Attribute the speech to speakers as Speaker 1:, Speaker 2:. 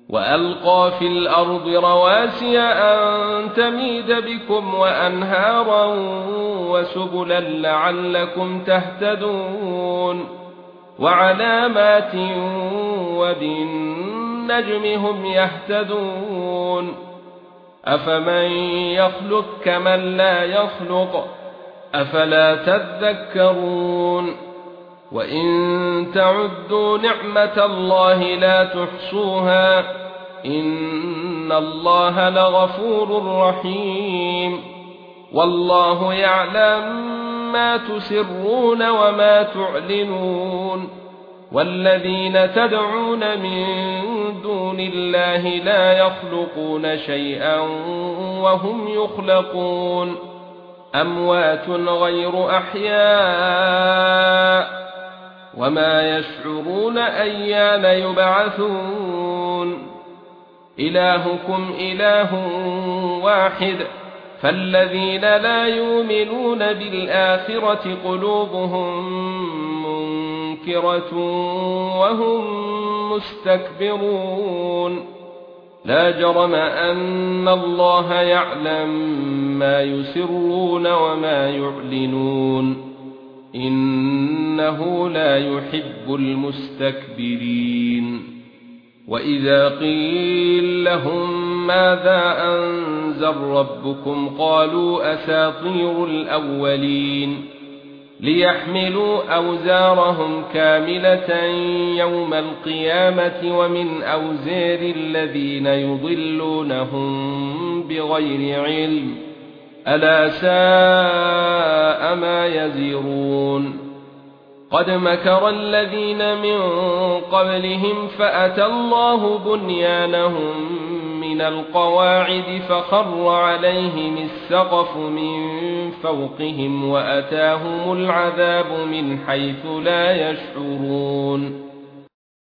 Speaker 1: وألقى في الأرض رواسي أن تميد بكم وأنهارا وسبلا لعلكم تهتدون وعلامات وبالنجم هم يهتدون أفمن يخلق كمن لا يخلق أفلا تذكرون وإن تعدوا نعمة الله لا تحصوها إن الله لغفور رحيم والله يعلم ما تسرون وما تعلنون والذين تدعون من دون الله لا يخلقون شيئا وهم يخلقون أموات غير أحياء وما يشعرون أيان يبعثون إلهكم إله واحد فالذين لا يؤمنون بالآخرة قلوبهم منكرة وهم مستكبرون لا جرم أن الله يعلم ما يسرون وما يعلنون إنه لا يحب المستكبرين وإذا قيل لهم ماذا أنزل ربكم قالوا أساطير الأولين ليحملوا أوزارهم كاملة يوم القيامة ومن أوزار الذين يضلونهم بغير علم ألا ساء ما يزرون قد مكر الذين من قبلهم فأتى الله بنيانهم من القواعد فخر عليهم السقف من فوقهم وأتاهم العذاب من حيث لا يشعرون